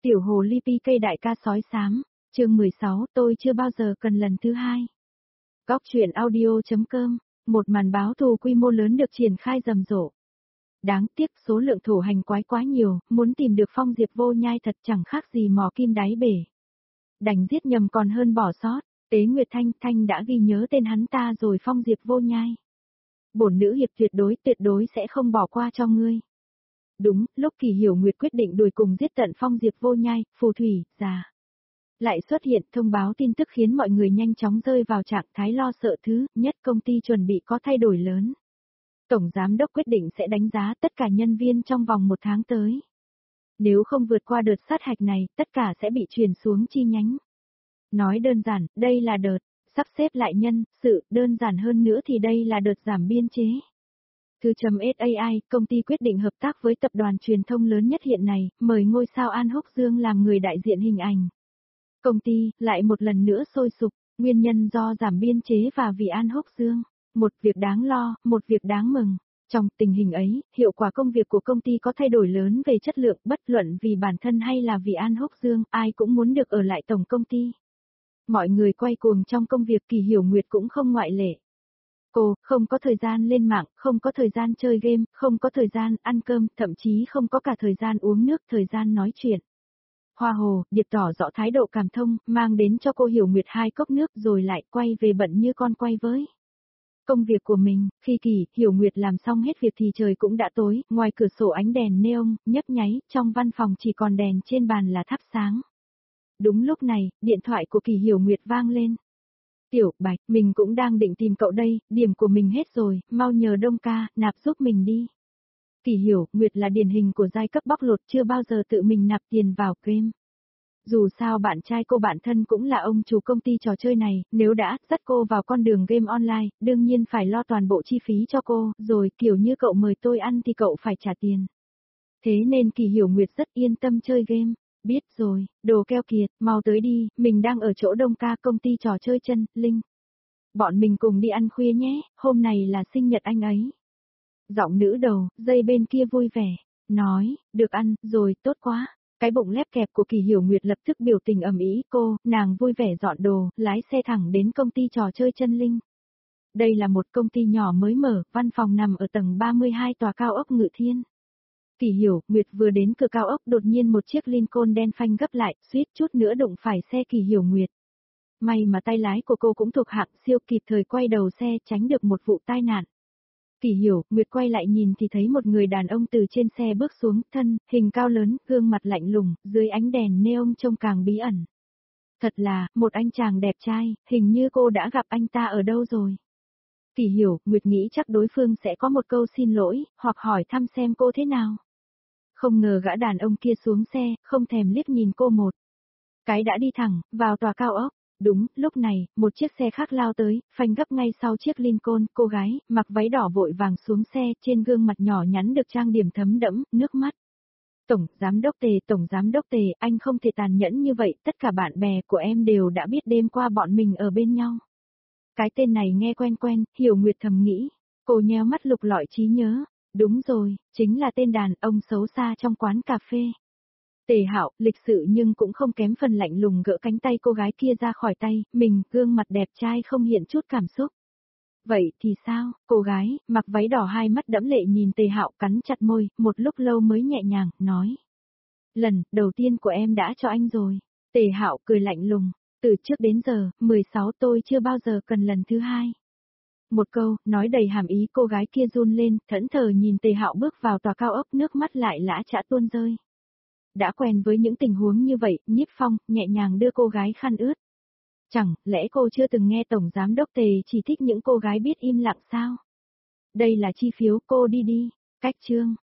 Tiểu hồ ly PK đại ca sói xám, chương 16 tôi chưa bao giờ cần lần thứ hai. Góc truyện audio.com, một màn báo thù quy mô lớn được triển khai rầm rộ. Đáng tiếc số lượng thổ hành quái quá nhiều, muốn tìm được Phong Diệp Vô Nhai thật chẳng khác gì mò kim đáy bể. Đành giết nhầm còn hơn bỏ sót, Tế Nguyệt Thanh đã ghi nhớ tên hắn ta rồi. Phong Diệp Vô Nhai. Bổn nữ hiệp tuyệt đối sẽ không bỏ qua cho ngươi. Đúng, lúc Kỳ Hiểu Nguyệt quyết định đuổi cùng giết tận Phong Diệp Vô Nhai, phù thủy, già. Lại xuất hiện thông báo tin tức khiến mọi người nhanh chóng rơi vào trạng thái lo sợ. Thứ nhất, công ty chuẩn bị có thay đổi lớn. Tổng giám đốc quyết định sẽ đánh giá tất cả nhân viên trong vòng 1 tháng tới. Nếu không vượt qua đợt sát hạch này, tất cả sẽ bị chuyển xuống chi nhánh. Nói đơn giản, đây là đợt sắp xếp lại nhân sự, đơn giản hơn nữa thì đây là đợt giảm biên chế. Thư.SAI, công ty quyết định hợp tác với tập đoàn truyền thông lớn nhất hiện nay, mời ngôi sao An Húc Dương làm người đại diện hình ảnh. Công ty lại một lần nữa sôi sục, nguyên nhân do giảm biên chế và vì An Húc Dương. Một việc đáng lo, một việc đáng mừng. Trong tình hình ấy, hiệu quả công việc của công ty có thay đổi lớn về chất lượng, bất luận vì bản thân hay là vì An Húc Dương, ai cũng muốn được ở lại tổng công ty. Mọi người quay cuồng trong công việc, Kỳ Hiểu Nguyệt cũng không ngoại lệ. Cô không có thời gian lên mạng, không có thời gian chơi game, không có thời gian ăn cơm, thậm chí không có cả thời gian uống nước, thời gian nói chuyện. Hoa Hồ, Điệp tỏ rõ thái độ cảm thông, mang đến cho cô Hiểu Nguyệt 2 cốc nước rồi lại quay về bận như con quay với công việc của mình. Khi Kỳ Hiểu Nguyệt làm xong hết việc thì trời cũng đã tối, ngoài cửa sổ ánh đèn neon nhấp nháy, trong văn phòng chỉ còn đèn trên bàn là thắp sáng. Đúng lúc này, điện thoại của Kỳ Hiểu Nguyệt vang lên. Tiểu Bạch, mình cũng đang định tìm cậu đây, điểm của mình hết rồi, mau nhờ Đông ca, nạp giúp mình đi. Kỳ Hiểu Nguyệt là điển hình của giai cấp bóc lột, chưa bao giờ tự mình nạp tiền vào game. Dù sao bạn trai cô bạn thân cũng là ông chủ công ty trò chơi này, nếu đã dắt cô vào con đường game online, đương nhiên phải lo toàn bộ chi phí cho cô, rồi kiểu như cậu mời tôi ăn thì cậu phải trả tiền. Thế nên Kỳ Hiểu Nguyệt rất yên tâm chơi game. Biết rồi, đồ keo kiệt, mau tới đi, mình đang ở chỗ Đông ca, công ty trò chơi chân, Linh. Bọn mình cùng đi ăn khuya nhé, hôm này là sinh nhật anh ấy. Giọng nữ đầu, dây bên kia vui vẻ, nói, được ăn, rồi, tốt quá. Cái bụng lép kẹp của Kỳ Hiểu Nguyệt lập tức biểu tình ầm ĩ, nàng vui vẻ dọn đồ, lái xe thẳng đến công ty trò chơi chân Linh. Đây là một công ty nhỏ mới mở, văn phòng nằm ở tầng 32 tòa cao ốc Ngự Thiên. Kỳ Hiểu Nguyệt vừa đến cửa cao ốc, đột nhiên một chiếc Lincoln đen phanh gấp lại, suýt chút nữa đụng phải xe Kỳ Hiểu Nguyệt. May mà tay lái của cô cũng thuộc hạng siêu, kịp thời quay đầu xe tránh được một vụ tai nạn. Kỳ Hiểu Nguyệt quay lại nhìn thì thấy một người đàn ông từ trên xe bước xuống, thân hình cao lớn, gương mặt lạnh lùng, dưới ánh đèn neon trông càng bí ẩn. Thật là, một anh chàng đẹp trai, hình như cô đã gặp anh ta ở đâu rồi. Kỳ Hiểu Nguyệt nghĩ chắc đối phương sẽ có một câu xin lỗi, hoặc hỏi thăm xem cô thế nào. Không ngờ gã đàn ông kia xuống xe, không thèm liếc nhìn cô một cái đã đi thẳng vào tòa cao ốc. Đúng, lúc này, một chiếc xe khác lao tới, phanh gấp ngay sau chiếc Lincoln, cô gái, mặc váy đỏ vội vàng xuống xe, trên gương mặt nhỏ nhắn được trang điểm thấm đẫm, nước mắt. Tổng giám đốc Tề, anh không thể tàn nhẫn như vậy, tất cả bạn bè của em đều đã biết đêm qua bọn mình ở bên nhau. Cái tên này nghe quen quen, Hiểu Nguyệt thầm nghĩ, cô nheo mắt lục lọi trí nhớ. Đúng rồi, chính là tên đàn ông xấu xa trong quán cà phê. Tề Hạo, lịch sự nhưng cũng không kém phần lạnh lùng, gỡ cánh tay cô gái kia ra khỏi tay, mình, gương mặt đẹp trai không hiện chút cảm xúc. Vậy thì sao? Cô gái, mặc váy đỏ hai mắt đẫm lệ nhìn Tề Hạo, cắn chặt môi, một lúc lâu mới nhẹ nhàng, nói. Lần đầu tiên của em đã cho anh rồi. Tề Hạo cười lạnh lùng, từ trước đến giờ, 16 tôi chưa bao giờ cần lần thứ hai. Một câu, nói đầy hàm ý, cô gái kia run lên, thẫn thờ nhìn Tề Hạo bước vào tòa cao ốc, nước mắt lại lã chã tuôn rơi. Đã quen với những tình huống như vậy, Nhiếp Phong nhẹ nhàng đưa cô gái khăn ướt. Chẳng lẽ cô chưa từng nghe Tổng Giám đốc Tề chỉ thích những cô gái biết im lặng sao? Đây là chi phiếu, cô đi đi. Cách chương.